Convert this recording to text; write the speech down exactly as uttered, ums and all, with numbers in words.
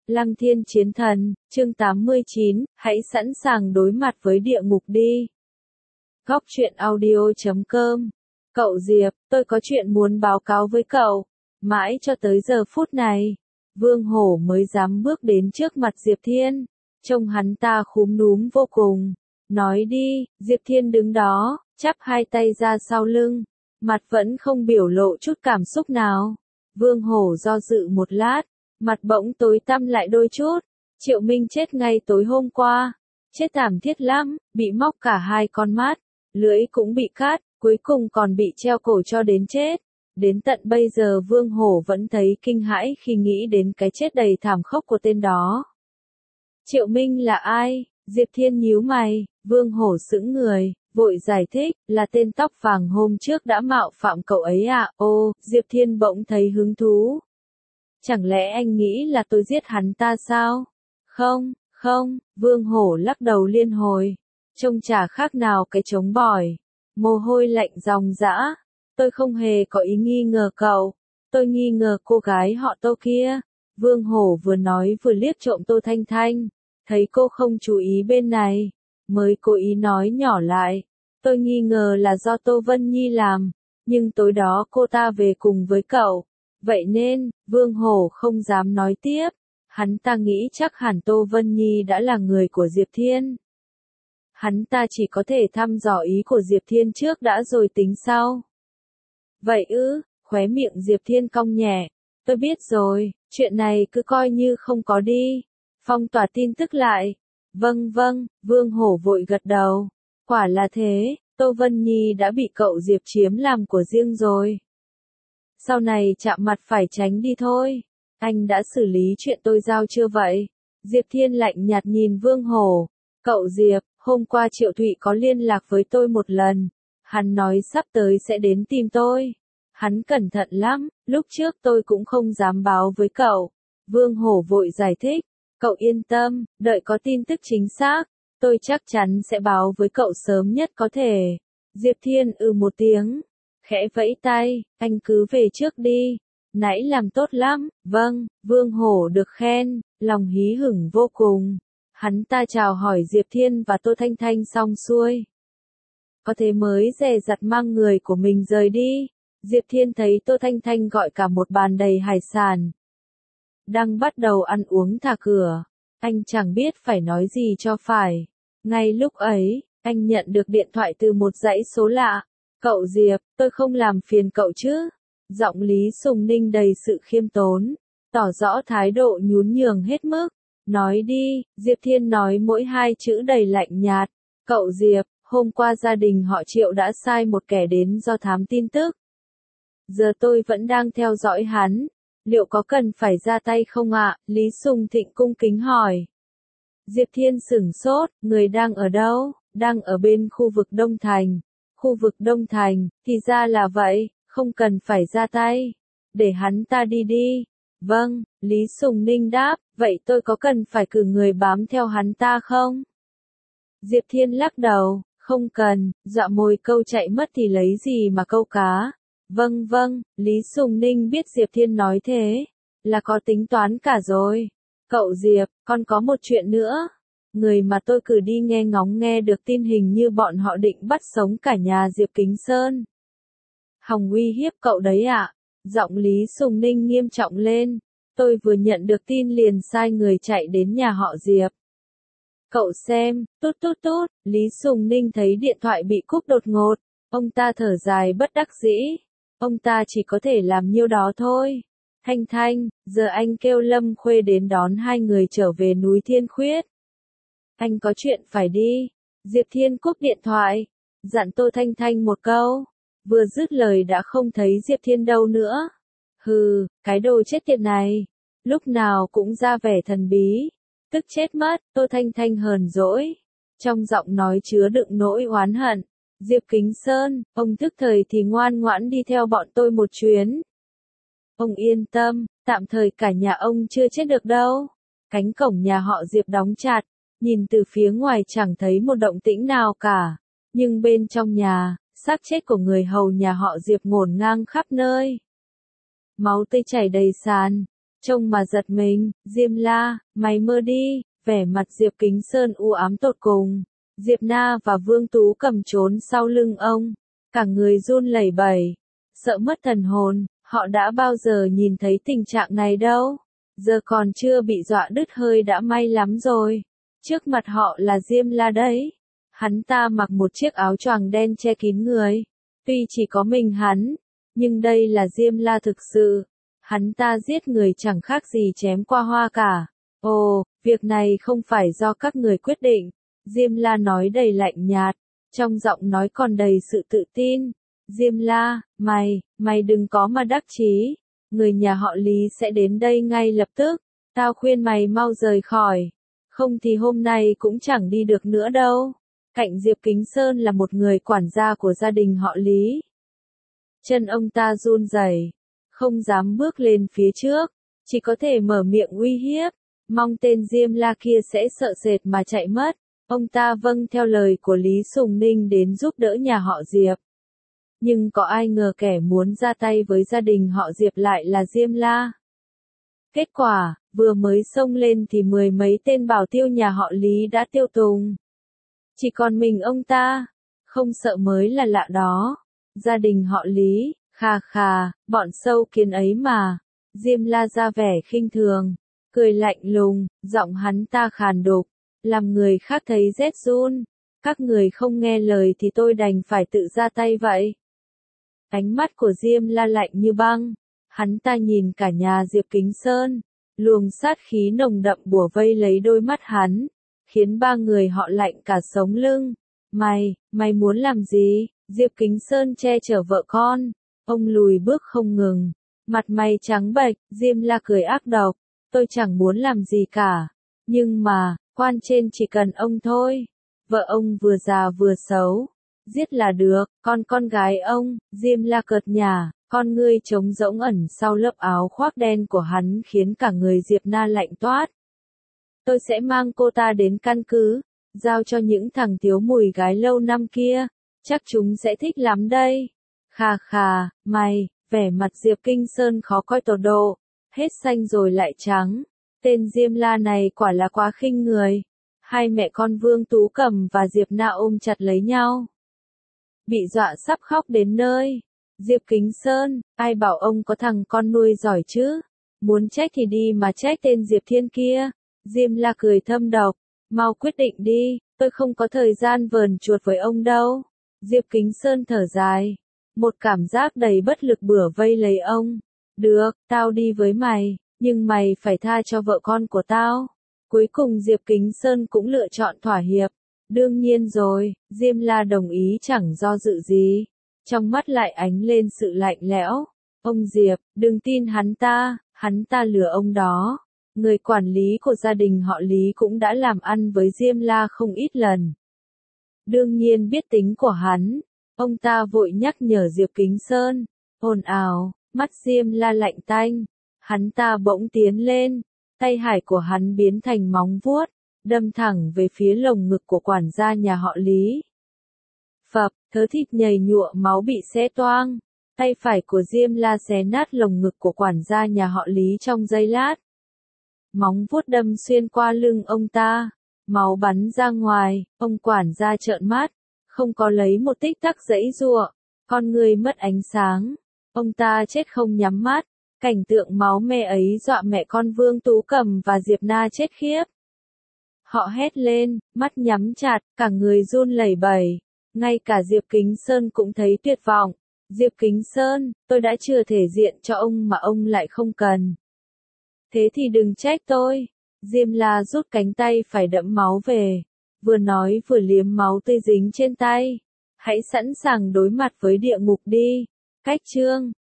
Lăng Thiên Chiến Thần, chương tám mươi chín, hãy sẵn sàng đối mặt với địa ngục đi. Góc truyện audio chấm com. Cậu Diệp, tôi có chuyện muốn báo cáo với cậu. Mãi cho tới giờ phút này, Vương Hổ mới dám bước đến trước mặt Diệp Thiên. Trông hắn ta khúm núm vô cùng. Nói đi, Diệp Thiên đứng đó, chắp hai tay ra sau lưng. Mặt vẫn không biểu lộ chút cảm xúc nào. Vương Hổ do dự một lát. Mặt bỗng tối tăm lại đôi chút. Triệu Minh chết ngay tối hôm qua. Chết thảm thiết lắm, bị móc cả hai con mắt. Lưỡi cũng bị cắt, cuối cùng còn bị treo cổ cho đến chết. Đến tận bây giờ Vương Hổ vẫn thấy kinh hãi khi nghĩ đến cái chết đầy thảm khốc của tên đó. Triệu Minh là ai? Diệp Thiên nhíu mày, Vương Hổ sững người, vội giải thích, là tên tóc vàng hôm trước đã mạo phạm cậu ấy à? Ô, Diệp Thiên bỗng thấy hứng thú. Chẳng lẽ anh nghĩ là tôi giết hắn ta sao? Không, không, Vương Hổ lắc đầu liên hồi. Trông chả khác nào cái trống bỏi. Mồ hôi lạnh ròng rã. Tôi không hề có ý nghi ngờ cậu. Tôi nghi ngờ cô gái họ Tô kia. Vương Hổ vừa nói vừa liếc trộm Tô Thanh Thanh. Thấy cô không chú ý bên này. Mới cố ý nói nhỏ lại. Tôi nghi ngờ là do Tô Vân Nhi làm. Nhưng tối đó cô ta về cùng với cậu. Vậy nên, Vương Hổ không dám nói tiếp. Hắn ta nghĩ chắc hẳn Tô Vân Nhi đã là người của Diệp Thiên. Hắn ta chỉ có thể thăm dò ý của Diệp Thiên trước đã rồi tính sau. Vậy ư, khóe miệng Diệp Thiên cong nhẹ. Tôi biết rồi, chuyện này cứ coi như không có đi. Phong tỏa tin tức lại. Vâng vâng, Vương Hổ vội gật đầu. Quả là thế, Tô Vân Nhi đã bị cậu Diệp chiếm làm của riêng rồi. Sau này chạm mặt phải tránh đi thôi. Anh đã xử lý chuyện tôi giao chưa vậy? Diệp Thiên lạnh nhạt nhìn Vương Hổ. Cậu Diệp, hôm qua Triệu Thụy có liên lạc với tôi một lần. Hắn nói sắp tới sẽ đến tìm tôi. Hắn cẩn thận lắm, lúc trước tôi cũng không dám báo với cậu. Vương Hổ vội giải thích. Cậu yên tâm, đợi có tin tức chính xác. Tôi chắc chắn sẽ báo với cậu sớm nhất có thể. Diệp Thiên ừ một tiếng. Khẽ vẫy tay, anh cứ về trước đi. Nãy làm tốt lắm, vâng, Vương Hổ được khen, lòng hí hửng vô cùng. Hắn ta chào hỏi Diệp Thiên và Tô Thanh Thanh xong xuôi. Có thế mới dè dặt mang người của mình rời đi. Diệp Thiên thấy Tô Thanh Thanh gọi cả một bàn đầy hải sản. Đang bắt đầu ăn uống thả cửa. Anh chẳng biết phải nói gì cho phải. Ngay lúc ấy, anh nhận được điện thoại từ một dãy số lạ. Cậu Diệp, tôi không làm phiền cậu chứ? Giọng Lý Sùng Ninh đầy sự khiêm tốn, tỏ rõ thái độ nhún nhường hết mức. Nói đi, Diệp Thiên nói mỗi hai chữ đầy lạnh nhạt. Cậu Diệp, hôm qua gia đình họ Triệu đã sai một kẻ đến do thám tin tức. Giờ tôi vẫn đang theo dõi hắn. Liệu có cần phải ra tay không ạ? Lý Sùng Thịnh cung kính hỏi. Diệp Thiên sửng sốt, người đang ở đâu? Đang ở bên khu vực Đông Thành. Khu vực Đông Thành, thì ra là vậy, không cần phải ra tay. Để hắn ta đi đi. Vâng, Lý Sùng Ninh đáp, vậy tôi có cần phải cử người bám theo hắn ta không? Diệp Thiên lắc đầu, không cần, dọa mồi câu chạy mất thì lấy gì mà câu cá. Vâng vâng, Lý Sùng Ninh biết Diệp Thiên nói thế, là có tính toán cả rồi. Cậu Diệp, còn có một chuyện nữa. Người mà tôi cử đi nghe ngóng nghe được tin hình như bọn họ định bắt sống cả nhà Diệp Kính Sơn. Hòng uy hiếp cậu đấy ạ. À? Giọng Lý Sùng Ninh nghiêm trọng lên. Tôi vừa nhận được tin liền sai người chạy đến nhà họ Diệp. Cậu xem, tút tút tút, Lý Sùng Ninh thấy điện thoại bị cúp đột ngột. Ông ta thở dài bất đắc dĩ. Ông ta chỉ có thể làm nhiêu đó thôi. Thanh Thanh, giờ anh kêu Lâm Khuê đến đón hai người trở về núi Thiên Khuyết. Anh có chuyện phải đi. Diệp Thiên cúp điện thoại. Dặn Tô Thanh Thanh một câu. Vừa dứt lời đã không thấy Diệp Thiên đâu nữa. Hừ, cái đồ chết tiệt này. Lúc nào cũng ra vẻ thần bí. Tức chết mất, Tô Thanh Thanh hờn dỗi. Trong giọng nói chứa đựng nỗi oán hận. Diệp Kính Sơn, ông thức thời thì ngoan ngoãn đi theo bọn tôi một chuyến. Ông yên tâm, tạm thời cả nhà ông chưa chết được đâu. Cánh cổng nhà họ Diệp đóng chặt. Nhìn từ phía ngoài chẳng thấy một động tĩnh nào cả. Nhưng bên trong nhà, xác chết của người hầu nhà họ Diệp ngổn ngang khắp nơi. Máu tươi chảy đầy sàn. Trông mà giật mình, Diêm La, mày mơ đi, vẻ mặt Diệp Kính Sơn u ám tột cùng. Diệp Na và Vương Tú cầm trốn sau lưng ông, cả người run lẩy bẩy, sợ mất thần hồn, họ đã bao giờ nhìn thấy tình trạng này đâu, giờ còn chưa bị dọa đứt hơi đã may lắm rồi. Trước mặt họ là Diêm La đấy, hắn ta mặc một chiếc áo choàng đen che kín người, tuy chỉ có mình hắn, nhưng đây là Diêm La thực sự, hắn ta giết người chẳng khác gì chém qua hoa cả. Ồ, việc này không phải do các người quyết định. Diêm La nói đầy lạnh nhạt, trong giọng nói còn đầy sự tự tin. Diêm La, mày, mày đừng có mà đắc chí, người nhà họ Lý sẽ đến đây ngay lập tức, tao khuyên mày mau rời khỏi, không thì hôm nay cũng chẳng đi được nữa đâu. Cạnh Diệp Kính Sơn là một người quản gia của gia đình họ Lý. Chân ông ta run rẩy, không dám bước lên phía trước, chỉ có thể mở miệng uy hiếp, mong tên Diêm La kia sẽ sợ sệt mà chạy mất. Ông ta vâng theo lời của Lý Sùng Ninh đến giúp đỡ nhà họ Diệp. Nhưng có ai ngờ kẻ muốn ra tay với gia đình họ Diệp lại là Diêm La. Kết quả, vừa mới xông lên thì mười mấy tên bảo tiêu nhà họ Lý đã tiêu tùng. Chỉ còn mình ông ta, không sợ mới là lạ đó. Gia đình họ Lý, khà khà, bọn sâu kiến ấy mà. Diêm La ra vẻ khinh thường, cười lạnh lùng, giọng hắn ta khàn đục, làm người khác thấy rét run. Các người không nghe lời thì tôi đành phải tự ra tay vậy. Ánh mắt của Diêm La lạnh như băng, hắn ta nhìn cả nhà Diệp Kính Sơn, luồng sát khí nồng đậm bủa vây lấy đôi mắt hắn, khiến ba người họ lạnh cả sống lưng. Mày, mày muốn làm gì? Diệp Kính Sơn che chở vợ con, ông lùi bước không ngừng, mặt mày trắng bệch. Diêm La cười ác độc, tôi chẳng muốn làm gì cả, nhưng mà, quan trên chỉ cần ông thôi, vợ ông vừa già vừa xấu, giết là được. Con con gái ông, Diêm La cợt nhả, con ngươi trống rỗng ẩn sau lớp áo khoác đen của hắn khiến cả người Diệp Na lạnh toát. Tôi sẽ mang cô ta đến căn cứ, giao cho những thằng thiếu mùi gái lâu năm kia, chắc chúng sẽ thích lắm đây. Khà khà, mày, vẻ mặt Diệp Kinh Sơn khó coi tột độ, hết xanh rồi lại trắng. Tên Diêm La này quả là quá khinh người. Hai mẹ con Vương Tú Cầm và Diệp Na ôm chặt lấy nhau, bị dọa sắp khóc đến nơi. Diệp Kính Sơn, ai bảo ông có thằng con nuôi giỏi chứ? Muốn trách thì đi mà trách tên Diệp Thiên kia. Diêm La cười thâm độc, mau quyết định đi, tôi không có thời gian vờn chuột với ông đâu. Diệp Kính Sơn thở dài, một cảm giác đầy bất lực bủa vây lấy ông. Được, tao đi với mày, nhưng mày phải tha cho vợ con của tao. Cuối cùng Diệp Kính Sơn cũng lựa chọn thỏa hiệp. Đương nhiên rồi, Diêm La đồng ý chẳng do dự gì. Trong mắt lại ánh lên sự lạnh lẽo. Ông Diệp, đừng tin hắn ta, hắn ta lừa ông đó. Người quản lý của gia đình họ Lý cũng đã làm ăn với Diêm La không ít lần. Đương nhiên biết tính của hắn, ông ta vội nhắc nhở Diệp Kính Sơn. Ồn ào, mắt Diêm La lạnh tanh, hắn ta bỗng tiến lên, tay hải của hắn biến thành móng vuốt, đâm thẳng về phía lồng ngực của quản gia nhà họ Lý. Phập, thớ thịt nhầy nhụa máu bị xé toang, tay phải của Diêm La xé nát lồng ngực của quản gia nhà họ Lý trong giây lát. Móng vuốt đâm xuyên qua lưng ông ta, máu bắn ra ngoài, ông quản gia trợn mắt, không có lấy một tích tắc giãy giụa, con người mất ánh sáng, ông ta chết không nhắm mắt. Cảnh tượng máu me ấy dọa mẹ con Vương Tú Cầm và Diệp Na chết khiếp. Họ hét lên, mắt nhắm chặt, cả người run lẩy bẩy. Ngay cả Diệp Kính Sơn cũng thấy tuyệt vọng. Diệp Kính Sơn, tôi đã chừa thể diện cho ông mà ông lại không cần. Thế thì đừng trách tôi. Diêm La rút cánh tay phải đẫm máu về, vừa nói vừa liếm máu tươi dính trên tay. Hãy sẵn sàng đối mặt với địa ngục đi. Cách chương